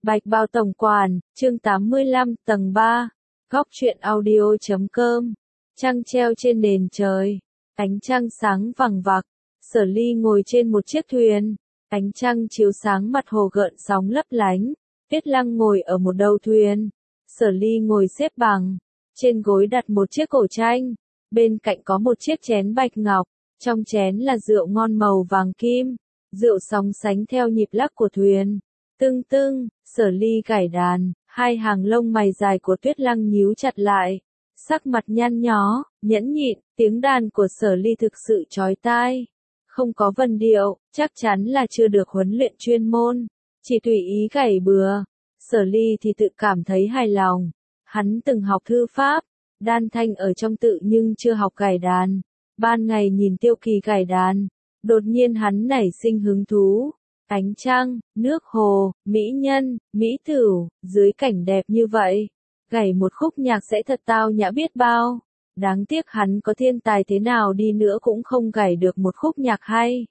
Bạch Bao tổng quản, chương 85, tầng 3, góc truyện audio.com, trăng treo trên nền trời, ánh trăng sáng vằng vặc, Sở Ly ngồi trên một chiếc thuyền, ánh trăng chiếu sáng mặt hồ gợn sóng lấp lánh, Tuyết Lăng ngồi ở một đầu thuyền, Sở Ly ngồi xếp bằng, trên gối đặt một chiếc cổ tranh, bên cạnh có một chiếc chén bạch ngọc, trong chén là rượu ngon màu vàng kim, rượu sóng sánh theo nhịp lắc của thuyền. Tưng tưng, Sở Ly gảy đàn, hai hàng lông mày dài của Tuyết Lăng nhíu chặt lại, sắc mặt nhăn nhó, nhẫn nhịn, tiếng đàn của Sở Ly thực sự chói tai. Không có vần điệu, chắc chắn là chưa được huấn luyện chuyên môn, chỉ tùy ý gảy bừa. Sở Ly thì tự cảm thấy hài lòng, hắn từng học thư pháp, đan thanh ở trong tự nhưng chưa học gảy đàn. Ban ngày nhìn Tiêu Kỳ gảy đàn, đột nhiên hắn nảy sinh hứng thú. Ánh trăng, nước hồ, mỹ nhân, mỹ tửu, dưới cảnh đẹp như vậy, gảy một khúc nhạc sẽ thật tao nhã biết bao. Đáng tiếc hắn có thiên tài thế nào đi nữa cũng không gảy được một khúc nhạc hay.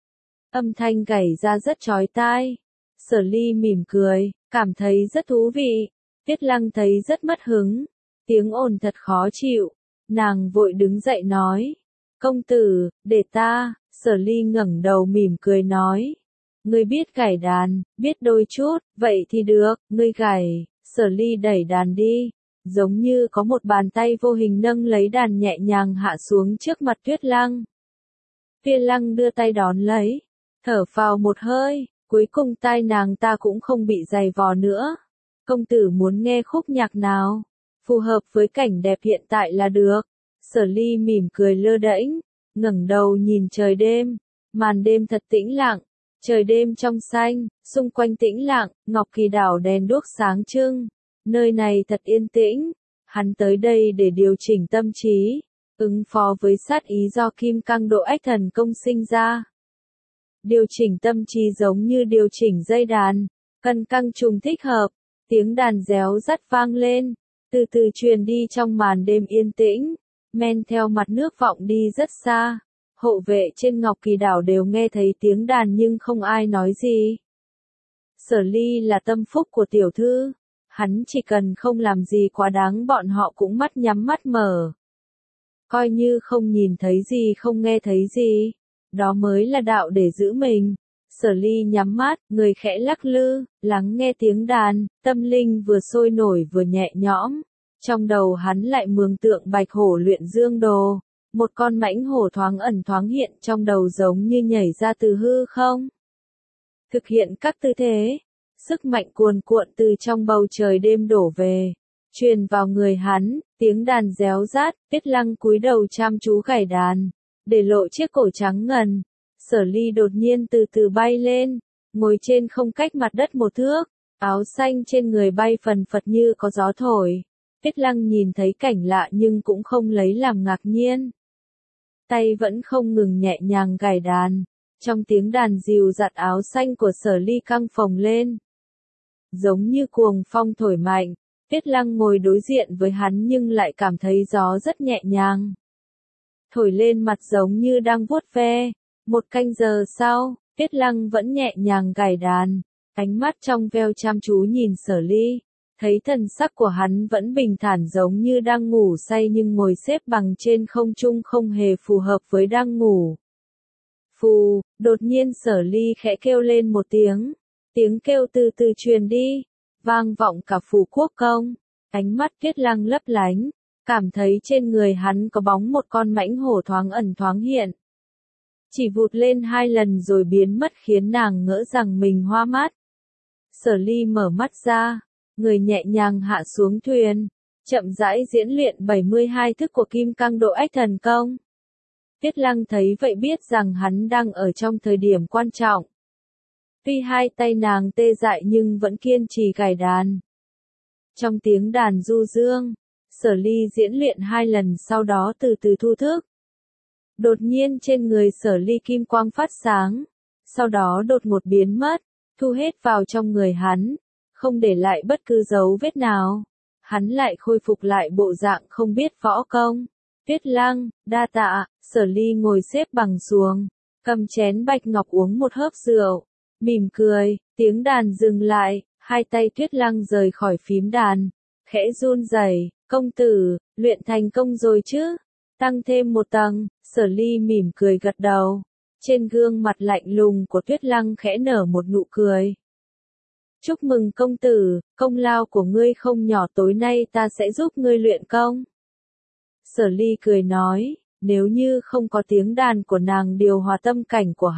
Âm thanh gảy ra rất chói tai. Sở Ly mỉm cười, cảm thấy rất thú vị. Tuyết Lăng thấy rất mất hứng, tiếng ồn thật khó chịu. Nàng vội đứng dậy nói, công tử, để ta. Sở Ly ngẩng đầu mỉm cười nói, ngươi biết gảy đàn, biết đôi chút, vậy thì được, ngươi gảy. Sở Ly đẩy đàn đi, giống như có một bàn tay vô hình nâng lấy đàn nhẹ nhàng hạ xuống trước mặt Tuyết Lăng. Tuyết Lăng đưa tay đón lấy, thở phào một hơi, cuối cùng tai nàng ta cũng không bị dày vò nữa. Công tử muốn nghe khúc nhạc nào? Phù hợp với cảnh đẹp hiện tại là được. Sở Ly mỉm cười lơ đễnh, ngẩng đầu nhìn trời đêm, màn đêm thật tĩnh lặng. Trời đêm trong xanh, xung quanh tĩnh lặng, Ngọc Kỳ đảo đèn đuốc sáng trưng. Nơi này thật yên tĩnh. Hắn tới đây để điều chỉnh tâm trí, ứng phó với sát ý do Kim Cang Độ Ách Thần Công sinh ra. Điều chỉnh tâm trí giống như điều chỉnh dây đàn, cân căng trùng thích hợp, tiếng đàn réo rắt vang lên, từ từ truyền đi trong màn đêm yên tĩnh, men theo mặt nước vọng đi rất xa. Hộ vệ trên Ngọc Kỳ đảo đều nghe thấy tiếng đàn nhưng không ai nói gì. Sở Ly là tâm phúc của tiểu thư, hắn chỉ cần không làm gì quá đáng bọn họ cũng mắt nhắm mắt mở. Coi như không nhìn thấy gì không nghe thấy gì, đó mới là đạo để giữ mình. Sở Ly nhắm mắt, người khẽ lắc lư, lắng nghe tiếng đàn, tâm linh vừa sôi nổi vừa nhẹ nhõm. Trong đầu hắn lại mường tượng Bạch Hổ luyện dương đồ. Một con mãnh hổ thoáng ẩn thoáng hiện trong đầu giống như nhảy ra từ hư không. Thực hiện các tư thế, sức mạnh cuồn cuộn từ trong bầu trời đêm đổ về, truyền vào người hắn, tiếng đàn réo rát, Tuyết Lăng cúi đầu chăm chú gảy đàn, để lộ chiếc cổ trắng ngần. Sở Ly đột nhiên từ từ bay lên, ngồi trên không cách mặt đất một thước, áo xanh trên người bay phần phật như có gió thổi. Tuyết Lăng nhìn thấy cảnh lạ nhưng cũng không lấy làm ngạc nhiên. Tay vẫn không ngừng nhẹ nhàng gảy đàn, trong tiếng đàn dịu dặt áo xanh của Sở Ly căng phồng lên. Giống như cuồng phong thổi mạnh, Tuyết Lăng ngồi đối diện với hắn nhưng lại cảm thấy gió rất nhẹ nhàng. Thổi lên mặt giống như đang vuốt ve. Một canh giờ sau, Tuyết Lăng vẫn nhẹ nhàng gảy đàn, ánh mắt trong veo chăm chú nhìn Sở Ly. Thấy thần sắc của hắn vẫn bình thản giống như đang ngủ say nhưng ngồi xếp bằng trên không trung không hề phù hợp với đang ngủ. Phù, đột nhiên Sở Ly khẽ kêu lên một tiếng. Tiếng kêu từ từ truyền đi, vang vọng cả phủ quốc công. Ánh mắt Tuyết Lăng lấp lánh, cảm thấy trên người hắn có bóng một con mãnh hổ thoáng ẩn thoáng hiện. Chỉ vụt lên 2 lần rồi biến mất khiến nàng ngỡ rằng mình hoa mắt. Sở Ly mở mắt ra. Người nhẹ nhàng hạ xuống thuyền, chậm rãi diễn luyện 72 thức của Kim Cang Độ Ách Thần Công. Tuyết Lăng thấy vậy biết rằng hắn đang ở trong thời điểm quan trọng. Tuy hai tay nàng tê dại nhưng vẫn kiên trì gảy đàn. Trong tiếng đàn du dương, Sở Ly diễn luyện 2 lần sau đó từ từ thu thức. Đột nhiên trên người Sở Ly kim quang phát sáng, sau đó đột ngột biến mất, thu hết vào trong người hắn. Không để lại bất cứ dấu vết nào, hắn lại khôi phục lại bộ dạng không biết võ công. Tuyết Lăng, đa tạ. Sở Ly ngồi xếp bằng xuống, cầm chén bạch ngọc uống một hớp rượu, mỉm cười, tiếng đàn dừng lại, Hai tay Tuyết Lăng rời khỏi phím đàn, khẽ run rẩy, công tử, luyện thành công rồi chứ? Tăng thêm một tầng, Sở Ly mỉm cười gật đầu. Trên gương mặt lạnh lùng của Tuyết Lăng khẽ nở một nụ cười. Chúc mừng công tử, công lao của ngươi không nhỏ, tối nay ta sẽ giúp ngươi luyện công. Sở Ly cười nói, nếu như không có tiếng đàn của nàng điều hòa tâm cảnh của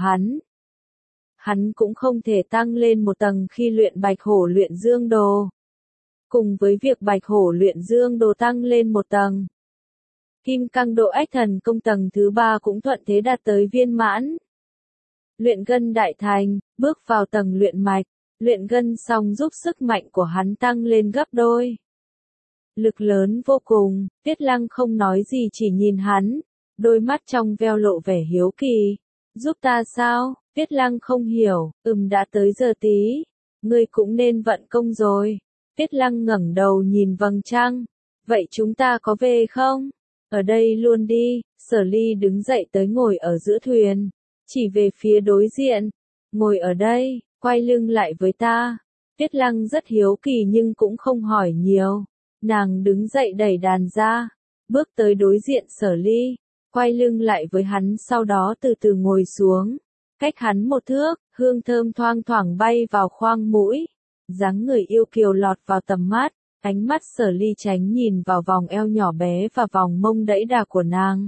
hắn cũng không thể tăng lên một tầng khi luyện Bạch Hổ luyện Dương Đồ. Cùng với việc Bạch Hổ luyện Dương Đồ tăng lên một tầng, Kim Cang Độ Ách Thần Công tầng thứ 3 cũng thuận thế đạt tới viên mãn. Luyện gân đại thành, bước vào tầng luyện mạch, luyện gân xong giúp sức mạnh của hắn tăng lên gấp đôi. Lực lớn vô cùng, Tuyết Lăng không nói gì chỉ nhìn hắn, đôi mắt trong veo lộ vẻ hiếu kỳ. Giúp ta sao? Tuyết Lăng không hiểu, đã tới giờ tí, ngươi cũng nên vận công rồi. Tuyết Lăng ngẩng đầu nhìn vầng trăng, vậy chúng ta có về không? Ở đây luôn đi. Sở Ly đứng dậy tới ngồi ở giữa thuyền, chỉ về phía đối diện, ngồi ở đây, quay lưng lại với ta. Tuyết Lăng rất hiếu kỳ nhưng cũng không hỏi nhiều, nàng đứng dậy đẩy đàn ra, bước tới đối diện Sở Ly, quay lưng lại với hắn, sau đó từ từ ngồi xuống, cách hắn một thước, hương thơm thoang thoảng bay vào khoang mũi, dáng người yêu kiều lọt vào tầm mắt. Ánh mắt Sở Ly tránh nhìn vào vòng eo nhỏ bé và vòng mông đẫy đà của nàng.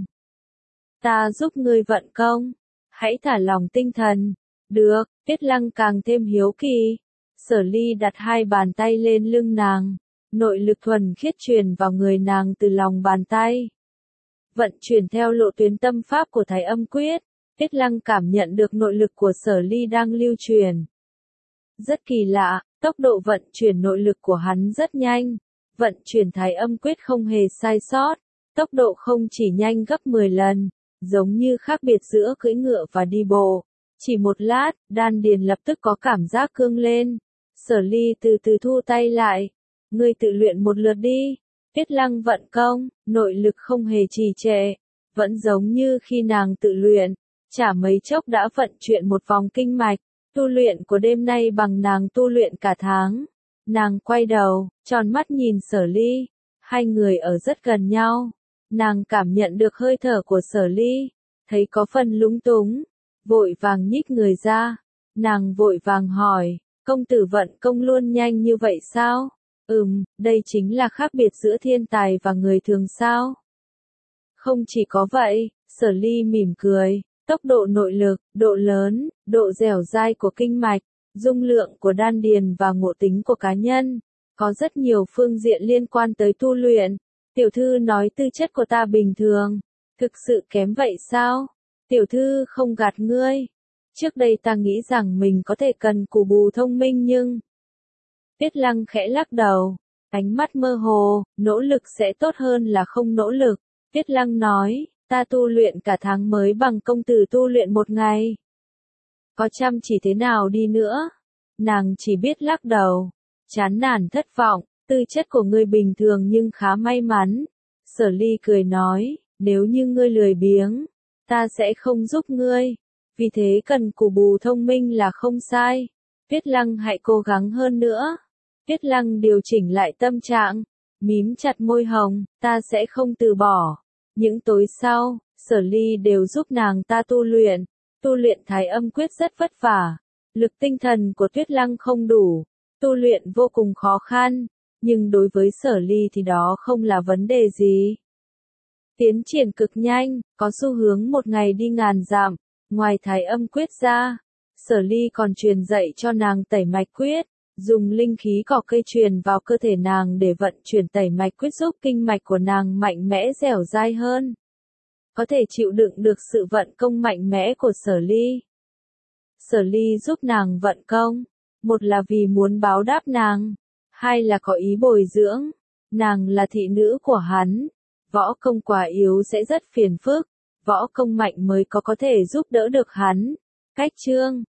Ta giúp ngươi vận công, hãy thả lòng tinh thần. Được, Tuyết Lăng càng thêm hiếu kỳ. Sở Ly đặt hai bàn tay lên lưng nàng, nội lực thuần khiết truyền vào người nàng từ lòng bàn tay. Vận chuyển theo lộ tuyến tâm pháp của Thái Âm Quyết, Tuyết Lăng cảm nhận được nội lực của Sở Ly đang lưu truyền. Rất kỳ lạ, tốc độ vận chuyển nội lực của hắn rất nhanh, vận chuyển Thái Âm Quyết không hề sai sót, tốc độ không chỉ nhanh gấp 10 lần, giống như khác biệt giữa cưỡi ngựa và đi bộ. Chỉ một lát, đan điền lập tức có cảm giác cương lên. Sở Ly từ từ thu tay lại, ngươi tự luyện một lượt đi. Tuyết Lăng vận công, nội lực không hề trì trệ, vẫn giống như khi nàng tự luyện, chả mấy chốc đã vận chuyển một vòng kinh mạch. Tu luyện của đêm nay bằng nàng tu luyện cả tháng. Nàng quay đầu, tròn mắt nhìn Sở Ly, hai người ở rất gần nhau. Nàng cảm nhận được hơi thở của Sở Ly, thấy có phần lúng túng, vội vàng nhích người ra. Nàng vội vàng hỏi, công tử vận công luôn nhanh như vậy sao? Đây chính là khác biệt giữa thiên tài và người thường sao? Không chỉ có vậy, Sở Ly mỉm cười. Tốc độ nội lực, độ lớn, độ dẻo dai của kinh mạch, dung lượng của đan điền và ngộ tính của cá nhân, có rất nhiều phương diện liên quan tới tu luyện. Tiểu thư nói tư chất của ta bình thường, thực sự kém vậy sao? Tiểu thư không gạt ngươi. Trước đây ta nghĩ rằng mình có thể cần cù bù thông minh nhưng... Tuyết Lăng khẽ lắc đầu, ánh mắt mơ hồ, nỗ lực sẽ tốt hơn là không nỗ lực. Tuyết Lăng nói, ta tu luyện cả tháng mới bằng công tử tu luyện một ngày. Có chăm chỉ thế nào đi nữa? Nàng chỉ biết lắc đầu, chán nản thất vọng, tư chất của ngươi bình thường nhưng khá may mắn. Sở Ly cười nói, nếu như ngươi lười biếng, ta sẽ không giúp ngươi. Vì thế cần cù bù thông minh là không sai. Tuyết Lăng hãy cố gắng hơn nữa. Tuyết Lăng điều chỉnh lại tâm trạng, mím chặt môi hồng, ta sẽ không từ bỏ. Những tối sau, Sở Ly đều giúp nàng ta tu luyện Thái Âm Quyết rất vất vả. Lực tinh thần của Tuyết Lăng không đủ, tu luyện vô cùng khó khăn, nhưng đối với Sở Ly thì đó không là vấn đề gì. Tiến triển cực nhanh, có xu hướng một ngày đi ngàn dặm. Ngoài Thái Âm Quyết ra, Sở Ly còn truyền dạy cho nàng Tẩy Mạch Quyết, dùng linh khí cỏ cây truyền vào cơ thể nàng để vận chuyển Tẩy Mạch Quyết giúp kinh mạch của nàng mạnh mẽ dẻo dai hơn. Có thể chịu đựng được sự vận công mạnh mẽ của Sở Ly. Sở Ly giúp nàng vận công, một là vì muốn báo đáp nàng, hai là có ý bồi dưỡng. Nàng là thị nữ của hắn, võ công quá yếu sẽ rất phiền phức, võ công mạnh mới có thể giúp đỡ được hắn. Cách chương